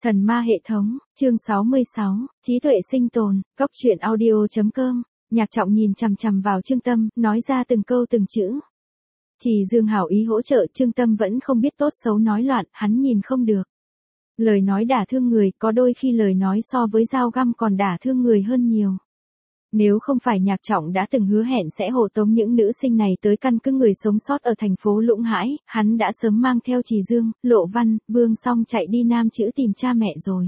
Thần ma hệ thống, chương 66, trí tuệ sinh tồn, góc truyện audio.com. Nhạc Trọng nhìn chằm chằm vào Trương Tâm, nói ra từng câu từng chữ. Chỉ Dương hảo ý hỗ trợ, Trương Tâm vẫn không biết tốt xấu nói loạn, hắn nhìn không được. Lời nói đả thương người, có đôi khi lời nói so với dao găm còn đả thương người hơn nhiều. Nếu không phải Nhạc Trọng đã từng hứa hẹn sẽ hộ tống những nữ sinh này tới căn cứ người sống sót ở thành phố Lũng Hãi, hắn đã sớm mang theo Trì Dương, Lộ Văn, Vương Song chạy đi Nam Chữ tìm cha mẹ rồi.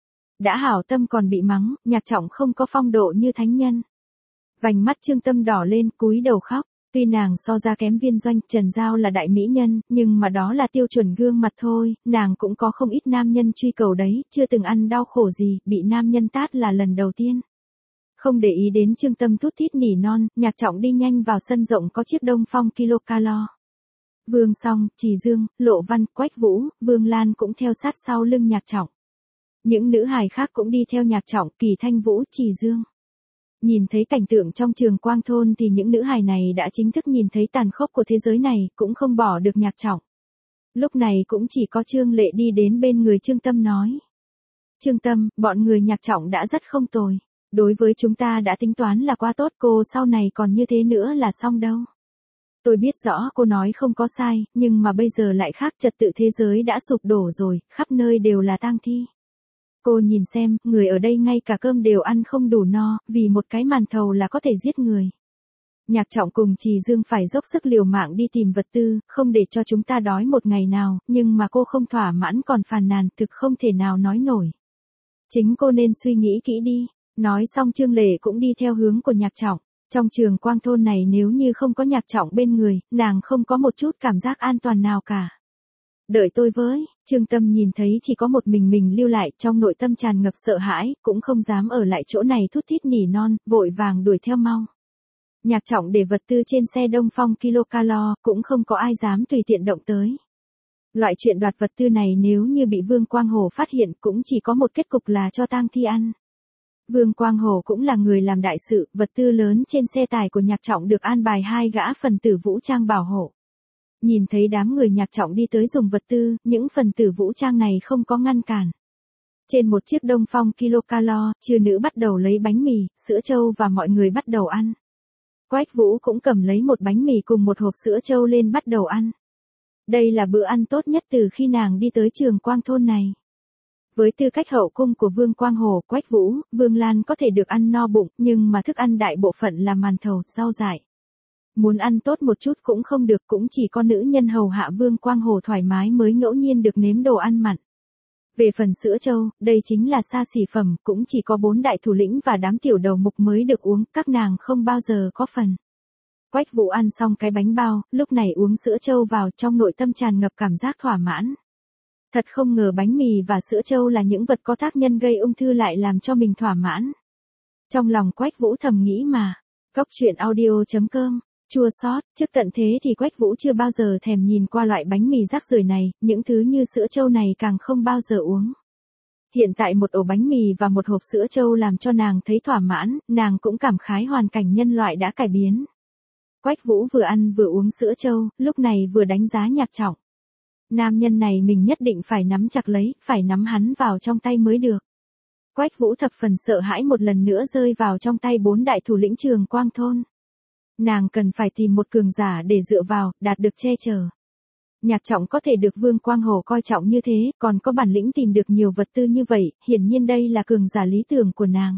Đã hảo tâm còn bị mắng, Nhạc Trọng không có phong độ như thánh nhân. Vành mắt Trương Tâm đỏ lên, cúi đầu khóc. Tuy nàng so ra kém Viên Doanh, Trần Giao là đại mỹ nhân, nhưng mà đó là tiêu chuẩn gương mặt thôi, nàng cũng có không ít nam nhân truy cầu đấy, chưa từng ăn đau khổ gì, bị nam nhân tát là lần đầu tiên. Không để ý đến Trương Tâm thút thít nỉ non, Nhạc Trọng đi nhanh vào sân rộng có chiếc Đông Phong Kilocalo. Vương Song, Trì Dương, Lộ Văn, Quách Vũ, Vương Lan cũng theo sát sau lưng Nhạc Trọng. Những nữ hài khác cũng đi theo Nhạc Trọng, Kỳ Thanh Vũ, Trì Dương. Nhìn thấy cảnh tượng trong Trường Quang thôn thì những nữ hài này đã chính thức nhìn thấy tàn khốc của thế giới này, cũng không bỏ được Nhạc Trọng. Lúc này cũng chỉ có Trương Lệ đi đến bên người Trương Tâm nói. Trương Tâm, bọn người Nhạc Trọng đã rất không tồi. Đối với chúng ta đã tính toán là quá tốt, cô sau này còn như thế nữa là xong đâu. Tôi biết rõ cô nói không có sai, nhưng mà bây giờ lại khác, trật tự thế giới đã sụp đổ rồi, khắp nơi đều là tang thi. Cô nhìn xem, người ở đây ngay cả cơm đều ăn không đủ no, vì một cái màn thầu là có thể giết người. Nhạc Trọng cùng Trì Dương phải dốc sức liều mạng đi tìm vật tư, không để cho chúng ta đói một ngày nào, nhưng mà cô không thỏa mãn còn phàn nàn, thực không thể nào nói nổi. Chính cô nên suy nghĩ kỹ đi. Nói xong Trương Lệ cũng đi theo hướng của Nhạc Trọng. Trong Trường Quang thôn này nếu như không có Nhạc Trọng bên người, nàng không có một chút cảm giác an toàn nào cả. Đợi tôi với, Trương Tâm nhìn thấy chỉ có một mình lưu lại, trong nội tâm tràn ngập sợ hãi, cũng không dám ở lại chỗ này thút thít nỉ non, vội vàng đuổi theo mau. Nhạc Trọng để vật tư trên xe Đông Phong Kilocalo, cũng không có ai dám tùy tiện động tới. Loại chuyện đoạt vật tư này nếu như bị Vương Quang Hồ phát hiện cũng chỉ có một kết cục là cho tang thi ăn. Vương Quang Hồ cũng là người làm đại sự, vật tư lớn trên xe tải của Nhạc Trọng được an bài 2 gã phần tử vũ trang bảo hộ. Nhìn thấy đám người Nhạc Trọng đi tới dùng vật tư, những phần tử vũ trang này không có ngăn cản. Trên một chiếc Đông Phong Kilocalo, chư nữ bắt đầu lấy bánh mì, sữa trâu và mọi người bắt đầu ăn. Quách Vũ cũng cầm lấy một bánh mì cùng một hộp sữa trâu lên bắt đầu ăn. Đây là bữa ăn tốt nhất từ khi nàng đi tới Trường Quang thôn này. Với tư cách hậu cung của Vương Quang Hồ, Quách Vũ, Vương Lan có thể được ăn no bụng, nhưng mà thức ăn đại bộ phận là màn thầu, rau dại. Muốn ăn tốt một chút cũng không được, cũng chỉ có nữ nhân hầu hạ Vương Quang Hồ thoải mái mới ngẫu nhiên được nếm đồ ăn mặn. Về phần sữa trâu, đây chính là xa xỉ phẩm, cũng chỉ có 4 đại thủ lĩnh và đám tiểu đầu mục mới được uống, các nàng không bao giờ có phần. Quách Vũ ăn xong cái bánh bao, lúc này uống sữa trâu vào, trong nội tâm tràn ngập cảm giác thỏa mãn. Thật không ngờ bánh mì và sữa trâu là những vật có tác nhân gây ung thư lại làm cho mình thỏa mãn. Trong lòng Quách Vũ thầm nghĩ mà. Góc truyện audio.com. Chua xót, trước tận thế thì Quách Vũ chưa bao giờ thèm nhìn qua loại bánh mì rác rưởi này, những thứ như sữa trâu này càng không bao giờ uống. Hiện tại một ổ bánh mì và một hộp sữa trâu làm cho nàng thấy thỏa mãn, nàng cũng cảm khái hoàn cảnh nhân loại đã cải biến. Quách Vũ vừa ăn vừa uống sữa trâu, lúc này vừa đánh giá Nhạc Trọng. Nam nhân này mình nhất định phải nắm chặt lấy, phải nắm hắn vào trong tay mới được. Quách Vũ thập phần sợ hãi một lần nữa rơi vào trong tay 4 đại thủ lĩnh Trường Quang thôn. Nàng cần phải tìm một cường giả để dựa vào, đạt được che chở. Nhạc Trọng có thể được Vương Quang Hồ coi trọng như thế, còn có bản lĩnh tìm được nhiều vật tư như vậy, hiển nhiên đây là cường giả lý tưởng của nàng.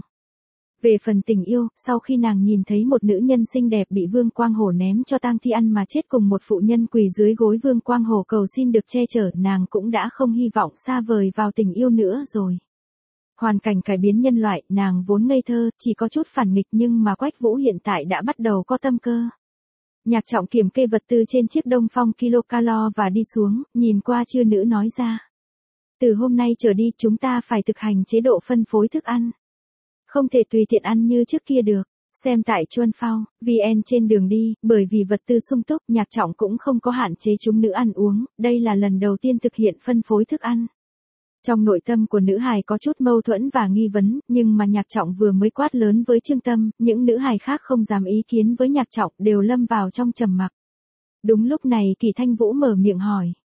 Về phần tình yêu, sau khi nàng nhìn thấy một nữ nhân xinh đẹp bị Vương Quang Hồ ném cho tang thi ăn mà chết cùng một phụ nhân quỳ dưới gối Vương Quang Hồ cầu xin được che chở, nàng cũng đã không hy vọng xa vời vào tình yêu nữa rồi. Hoàn cảnh cải biến nhân loại, nàng vốn ngây thơ, chỉ có chút phản nghịch nhưng mà Quách Vũ hiện tại đã bắt đầu có tâm cơ. Nhạc Trọng kiểm kê vật tư trên chiếc Đông Phong Kilocalo và đi xuống, nhìn qua chư nữ nói ra. Từ hôm nay trở đi chúng ta phải thực hành chế độ phân phối thức ăn. Không thể tùy tiện ăn như trước kia được. Xem tại Chuân Phao, VN trên đường đi, bởi vì vật tư sung túc, Nhạc Trọng cũng không có hạn chế chúng nữ ăn uống, đây là lần đầu tiên thực hiện phân phối thức ăn. Trong nội tâm của nữ hài có chút mâu thuẫn và nghi vấn, nhưng mà Nhạc Trọng vừa mới quát lớn với Trương Tâm, những nữ hài khác không dám ý kiến với Nhạc Trọng đều lâm vào trong trầm mặc. Đúng lúc này Kỳ Thanh Vũ mở miệng hỏi,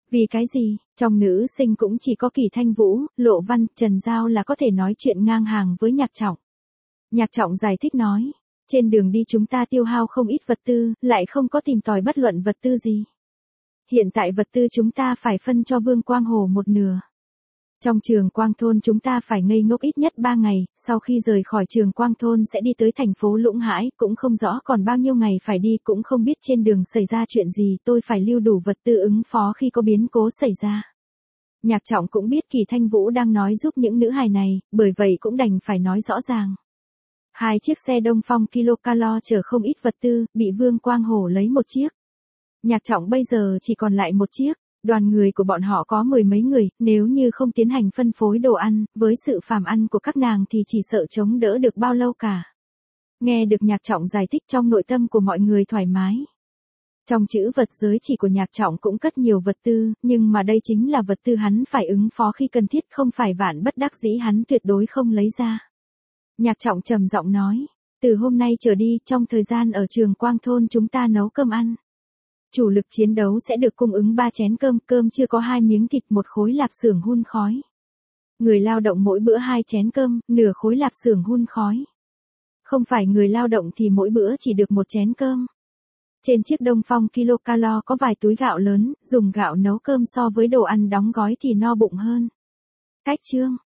Vì cái gì, trong nữ sinh cũng chỉ có Kỳ Thanh Vũ, Lộ Văn, Trần Giao là có thể nói chuyện ngang hàng với Nhạc Trọng. Nhạc Trọng giải thích nói, trên đường đi chúng ta tiêu hao không ít vật tư, lại không có tìm tòi bất luận vật tư gì. Hiện tại vật tư chúng ta phải phân cho Vương Quang Hồ một nửa. Trong Trường Quang Thôn chúng ta phải ngây ngốc ít nhất 3 ngày, sau khi rời khỏi Trường Quang Thôn sẽ đi tới thành phố Lũng Hãi, cũng không rõ còn bao nhiêu ngày phải đi, cũng không biết trên đường xảy ra chuyện gì, tôi phải lưu đủ vật tư ứng phó khi có biến cố xảy ra. Nhạc Trọng cũng biết Kỳ Thanh Vũ đang nói giúp những nữ hài này, bởi vậy cũng đành phải nói rõ ràng. 2 chiếc xe Đông Phong Kilocalo chở không ít vật tư, bị Vương Quang Hổ lấy một chiếc. Nhạc Trọng bây giờ chỉ còn lại một chiếc. Đoàn người của bọn họ có 10 mấy người, nếu như không tiến hành phân phối đồ ăn, với sự phàm ăn của các nàng thì chỉ sợ chống đỡ được bao lâu cả. Nghe được Nhạc Trọng giải thích, trong nội tâm của mọi người thoải mái. Trong chữ vật giới chỉ của Nhạc Trọng cũng cất nhiều vật tư, nhưng mà đây chính là vật tư hắn phải ứng phó khi cần thiết, không phải vạn bất đắc dĩ hắn tuyệt đối không lấy ra. Nhạc Trọng trầm giọng nói, từ hôm nay trở đi, trong thời gian ở Trường Quang Thôn chúng ta nấu cơm ăn. Chủ lực chiến đấu sẽ được cung ứng 3 chén cơm, cơm chưa có 2 miếng thịt, một khối lạp xưởng hun khói. Người lao động mỗi bữa 2 chén cơm, nửa khối lạp xưởng hun khói. Không phải người lao động thì mỗi bữa chỉ được 1 chén cơm. Trên chiếc Đông Phong Kilocalo có vài túi gạo lớn, dùng gạo nấu cơm so với đồ ăn đóng gói thì no bụng hơn. Cách chương